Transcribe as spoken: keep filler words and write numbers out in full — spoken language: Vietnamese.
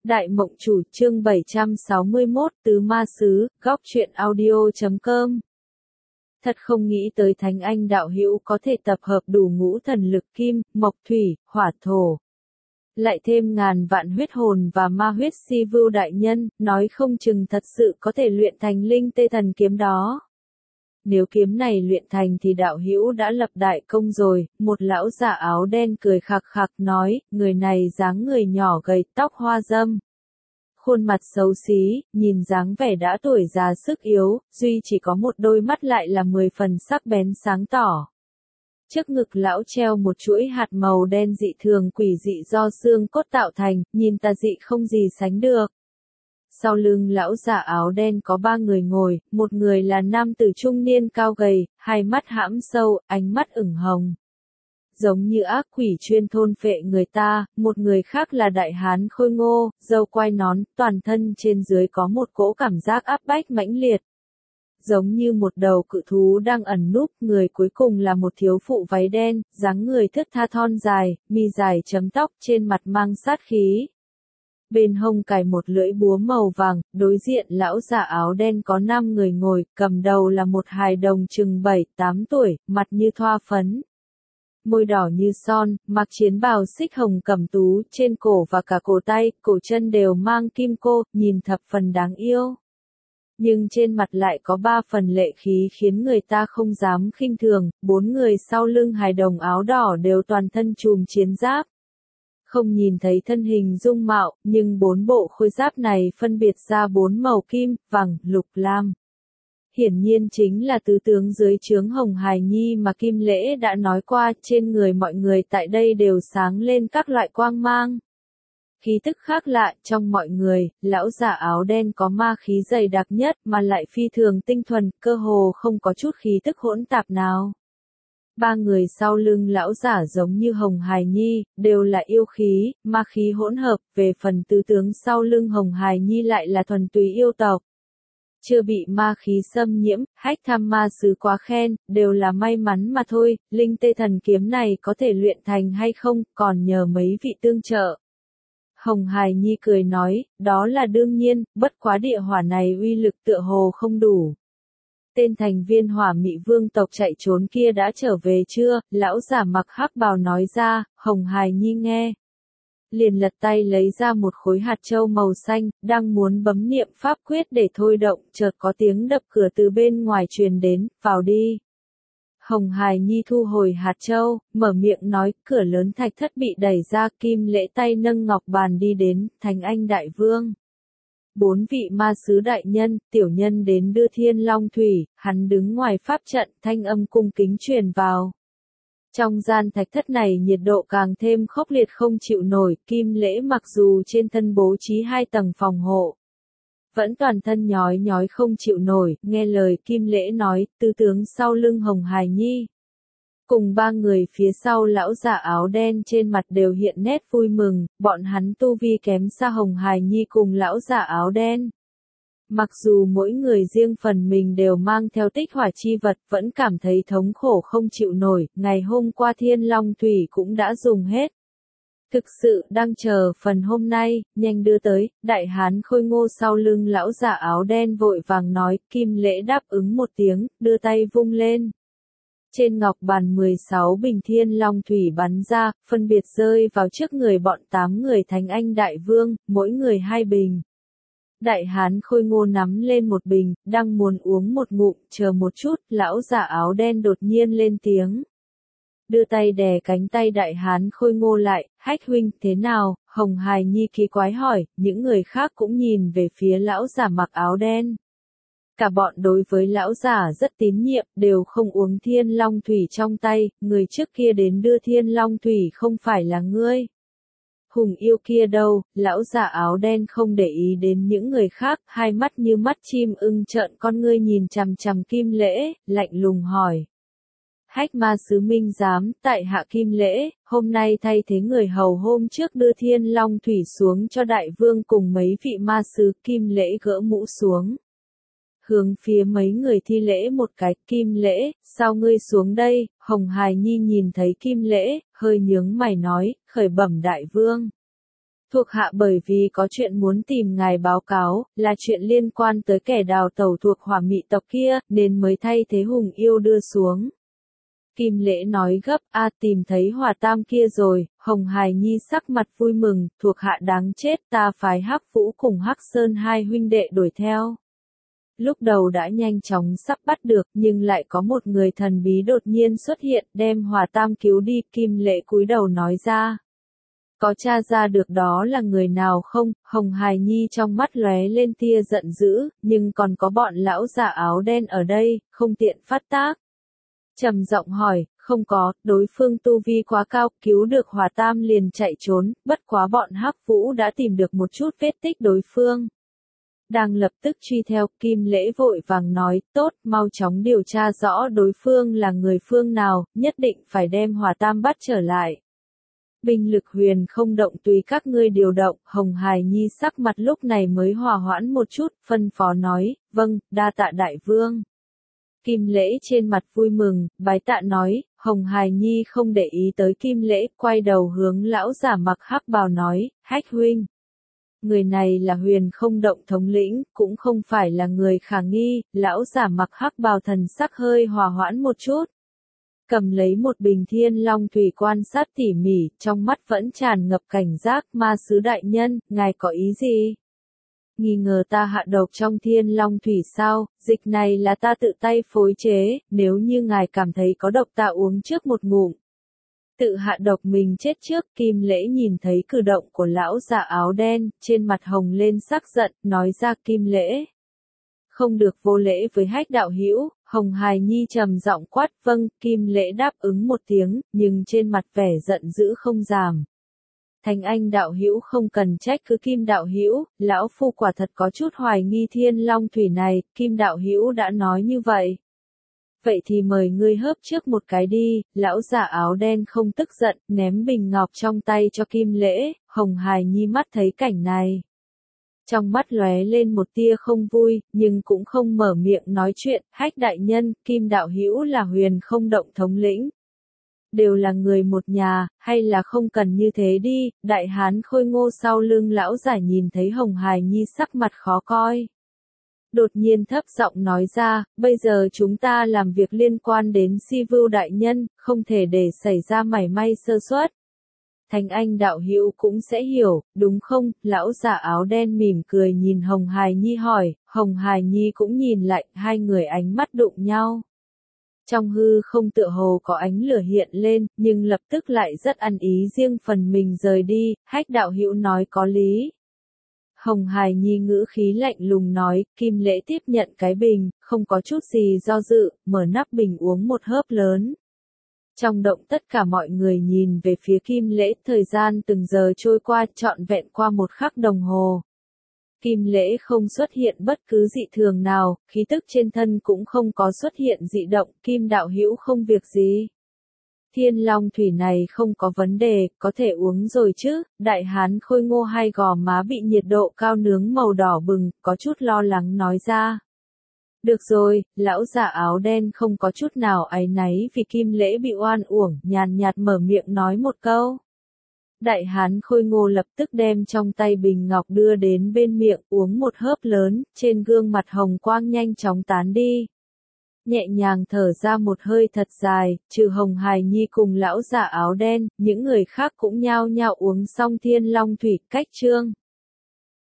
Đại Mộng Chủ chương bảy trăm sáu mươi mốt Tứ Ma Sứ, góc truyện audio chấm com. Thật không nghĩ tới Thánh Anh đạo hữu có thể tập hợp đủ ngũ thần lực kim, mộc thủy, hỏa thổ. Lại thêm ngàn vạn huyết hồn và ma huyết si vưu đại nhân, nói không chừng thật sự có thể luyện thành linh tê thần kiếm đó. Nếu kiếm này luyện thành thì đạo hữu đã lập đại công rồi, một lão già áo đen cười khặc khặc nói, người này dáng người nhỏ gầy, tóc hoa râm. Khuôn mặt xấu xí, nhìn dáng vẻ đã tuổi già sức yếu, duy chỉ có một đôi mắt lại là mười phần sắc bén sáng tỏ. Trước ngực lão treo một chuỗi hạt màu đen dị thường quỷ dị do xương cốt tạo thành, nhìn tà dị không gì sánh được. Sau lưng lão già áo đen có ba người ngồi, một người là nam tử trung niên cao gầy, hai mắt hãm sâu, ánh mắt ửng hồng. Giống như ác quỷ chuyên thôn phệ người ta, một người khác là đại hán khôi ngô, râu quai nón, toàn thân trên dưới có một cỗ cảm giác áp bách mãnh liệt. Giống như một đầu cự thú đang ẩn núp, người cuối cùng là một thiếu phụ váy đen, dáng người thướt tha thon dài, mi dài chấm tóc, trên mặt mang sát khí. Bên hông cài một lưỡi búa màu vàng, đối diện lão già áo đen có năm người ngồi, cầm đầu là một hài đồng chừng bảy, tám tuổi, mặt như thoa phấn. Môi đỏ như son, mặc chiến bào xích hồng cẩm tú, trên cổ và cả cổ tay, cổ chân đều mang kim cô, nhìn thập phần đáng yêu. Nhưng trên mặt lại có ba phần lệ khí khiến người ta không dám khinh thường, bốn người sau lưng hài đồng áo đỏ đều toàn thân trùm chiến giáp. Không nhìn thấy thân hình dung mạo, nhưng bốn bộ khôi giáp này phân biệt ra bốn màu kim, vàng, lục, lam. Hiển nhiên chính là tứ tướng dưới trướng Hồng Hài Nhi mà Kim Lễ đã nói qua, trên người mọi người tại đây đều sáng lên các loại quang mang. Khí tức khác lạ, trong mọi người, lão già áo đen có ma khí dày đặc nhất mà lại phi thường tinh thuần, cơ hồ không có chút khí tức hỗn tạp nào. Ba người sau lưng lão giả giống như Hồng Hài Nhi, đều là yêu khí, ma khí hỗn hợp, về phần tứ tướng sau lưng Hồng Hài Nhi lại là thuần túy yêu tộc. Chưa bị ma khí xâm nhiễm, hách tham ma sứ quá khen, đều là may mắn mà thôi, linh tê thần kiếm này có thể luyện thành hay không, còn nhờ mấy vị tương trợ. Hồng Hài Nhi cười nói, đó là đương nhiên, bất quá địa hỏa này uy lực tựa hồ không đủ. Tên thành viên hỏa mị vương tộc chạy trốn kia đã trở về chưa, lão giả mặc hắc bào nói ra, Hồng Hài Nhi nghe. Liền lật tay lấy ra một khối hạt châu màu xanh, đang muốn bấm niệm pháp quyết để thôi động, chợt có tiếng đập cửa từ bên ngoài truyền đến, vào đi. Hồng Hài Nhi thu hồi hạt châu, mở miệng nói, cửa lớn thạch thất bị đẩy ra, Kim Lễ tay nâng ngọc bàn đi đến, Thánh Anh đại vương. Bốn vị ma sứ đại nhân, tiểu nhân đến đưa Thiên Long Thủy, hắn đứng ngoài pháp trận, thanh âm cung kính truyền vào. Trong gian thạch thất này nhiệt độ càng thêm khốc liệt không chịu nổi, Kim Lễ mặc dù trên thân bố trí hai tầng phòng hộ, vẫn toàn thân nhói nhói không chịu nổi, nghe lời Kim Lễ nói, tư tướng sau lưng Hồng Hài Nhi. Cùng ba người phía sau lão già áo đen trên mặt đều hiện nét vui mừng, bọn hắn tu vi kém xa Hồng Hài Nhi cùng lão già áo đen. Mặc dù mỗi người riêng phần mình đều mang theo tích hỏa chi vật vẫn cảm thấy thống khổ không chịu nổi, ngày hôm qua Thiên Long Thủy cũng đã dùng hết. Thực sự đang chờ phần hôm nay, nhanh đưa tới, đại hán khôi ngô sau lưng lão già áo đen vội vàng nói, Kim Lễ đáp ứng một tiếng, đưa tay vung lên. Trên ngọc bàn mười sáu bình Thiên Long Thủy bắn ra, phân biệt rơi vào trước người bọn tám người Thánh Anh đại vương, mỗi người hai bình. Đại hán khôi ngô nắm lên một bình, đang muốn uống một ngụm, chờ một chút, lão già áo đen đột nhiên lên tiếng. Đưa tay đè cánh tay đại hán khôi ngô lại, hách huynh, thế nào, Hồng Hài Nhi kỳ quái hỏi, những người khác cũng nhìn về phía lão già mặc áo đen. Cả bọn đối với lão già rất tín nhiệm, đều không uống Thiên Long Thủy trong tay, người trước kia đến đưa Thiên Long Thủy không phải là ngươi. Hùng yêu kia đâu, lão già áo đen không để ý đến những người khác, hai mắt như mắt chim ưng trợn con ngươi nhìn chằm chằm Kim Lễ, lạnh lùng hỏi. Hách ma sứ minh giám, tại hạ Kim Lễ, hôm nay thay thế người hầu hôm trước đưa Thiên Long Thủy xuống cho đại vương cùng mấy vị ma sứ, Kim Lễ gỡ mũ xuống. Hướng phía mấy người thi lễ một cái, Kim Lễ, sao ngươi xuống đây, Hồng Hài Nhi nhìn thấy Kim Lễ, hơi nhướng mày nói, khởi bẩm đại vương. Thuộc hạ bởi vì có chuyện muốn tìm ngài báo cáo, là chuyện liên quan tới kẻ đào tẩu thuộc Hỏa Mị tộc kia, nên mới thay thế Hùng Yêu đưa xuống. Kim Lễ nói gấp, a tìm thấy Hỏa Tam kia rồi. Hồng Hải Nhi sắc mặt vui mừng, thuộc hạ đáng chết, ta phái Hắc Vũ cùng Hắc Sơn hai huynh đệ đuổi theo. Lúc đầu đã nhanh chóng sắp bắt được, nhưng lại có một người thần bí đột nhiên xuất hiện, đem Hỏa Tam cứu đi. Kim Lễ cúi đầu nói ra. Có tra ra được đó là người nào không? Hồng Hải Nhi trong mắt lóe lên tia giận dữ, nhưng còn có bọn lão già áo đen ở đây, không tiện phát tác. Trầm giọng hỏi, không có, đối phương tu vi quá cao, cứu được Hỏa Tam liền chạy trốn, bất quá bọn Hắc Vũ đã tìm được một chút vết tích đối phương. Đang lập tức truy theo, Kim Lễ vội vàng nói, tốt, mau chóng điều tra rõ đối phương là người phương nào, nhất định phải đem Hỏa Tam bắt trở lại. Binh lực huyền không động tùy các ngươi điều động. Hồng Hải Nhi sắc mặt lúc này mới hòa hoãn một chút, phân phó nói, vâng, đa tạ đại vương. Kim Lễ trên mặt vui mừng, bái tạ nói. Hồng Hải Nhi không để ý tới Kim Lễ, quay đầu hướng lão giả mặc hắc bào nói, Hách huynh. Người này là huyền không động thống lĩnh, cũng không phải là người khả nghi. Lão giả mặc hắc bào thần sắc hơi hòa hoãn một chút. Cầm lấy một bình thiên long thủy quan sát tỉ mỉ, trong mắt vẫn tràn ngập cảnh giác. Ma sứ đại nhân, ngài có ý gì? Nghi ngờ ta hạ độc trong thiên long thủy sao? Dịch này là ta tự tay phối chế, nếu như ngài cảm thấy có độc ta uống trước một ngụm. Tự hạ độc mình chết trước. Kim Lễ nhìn thấy cử động của lão già áo đen, trên mặt hồng lên sắc giận, nói ra. Kim Lễ không được vô lễ với Hách đạo hữu. Hồng Hải Nhi trầm giọng quát, vâng. Kim Lễ đáp ứng một tiếng, nhưng trên mặt vẻ giận dữ không giảm. Thành Anh đạo hữu không cần trách cứ Kim đạo hữu, lão phu quả thật có chút hoài nghi thiên long thủy này. Kim đạo hữu đã nói như vậy. Vậy thì mời ngươi hớp trước một cái đi. Lão già áo đen không tức giận, ném bình ngọc trong tay cho Kim Lễ. Hồng Hải Nhi mắt thấy cảnh này, trong mắt lóe lên một tia không vui, nhưng cũng không mở miệng nói chuyện. Hách đại nhân, Kim đạo hữu là huyền không động thống lĩnh. Đều là người một nhà, hay là không cần như thế đi. Đại hán khôi ngô sau lưng lão giả nhìn thấy Hồng Hải Nhi sắc mặt khó coi. Đột nhiên thấp giọng nói ra, bây giờ chúng ta làm việc liên quan đến Si Vưu đại nhân, không thể để xảy ra mảy may sơ suất. Thành Anh đạo hữu cũng sẽ hiểu, đúng không? Lão giả áo đen mỉm cười nhìn Hồng Hải Nhi hỏi. Hồng Hải Nhi cũng nhìn lại, hai người ánh mắt đụng nhau. Trong hư không tựa hồ có ánh lửa hiện lên, nhưng lập tức lại rất ăn ý riêng phần mình rời đi. Hách đạo hữu nói có lý. Hồng Hải Nhi ngữ khí lạnh lùng nói. Kim Lễ tiếp nhận cái bình, không có chút gì do dự, mở nắp bình uống một hớp lớn. Trong động tất cả mọi người nhìn về phía Kim Lễ, thời gian từng giờ trôi qua, trọn vẹn qua một khắc đồng hồ. Kim Lễ không xuất hiện bất cứ dị thường nào, khí tức trên thân cũng không có xuất hiện dị động. Kim đạo hữu không việc gì. Thiên long thủy này không có vấn đề, có thể uống rồi chứ. Đại hán khôi ngô hai gò má bị nhiệt độ cao nướng màu đỏ bừng, có chút lo lắng nói ra. Được rồi, lão già áo đen không có chút nào áy náy vì Kim Lễ bị oan uổng, nhàn nhạt mở miệng nói một câu. Đại hán khôi ngô lập tức đem trong tay bình ngọc đưa đến bên miệng, uống một hớp lớn, trên gương mặt hồng quang nhanh chóng tán đi. Nhẹ nhàng thở ra một hơi thật dài, trừ Hồng Hải Nhi cùng lão già áo đen, những người khác cũng nhao nhao uống xong thiên long thủy. Cách chương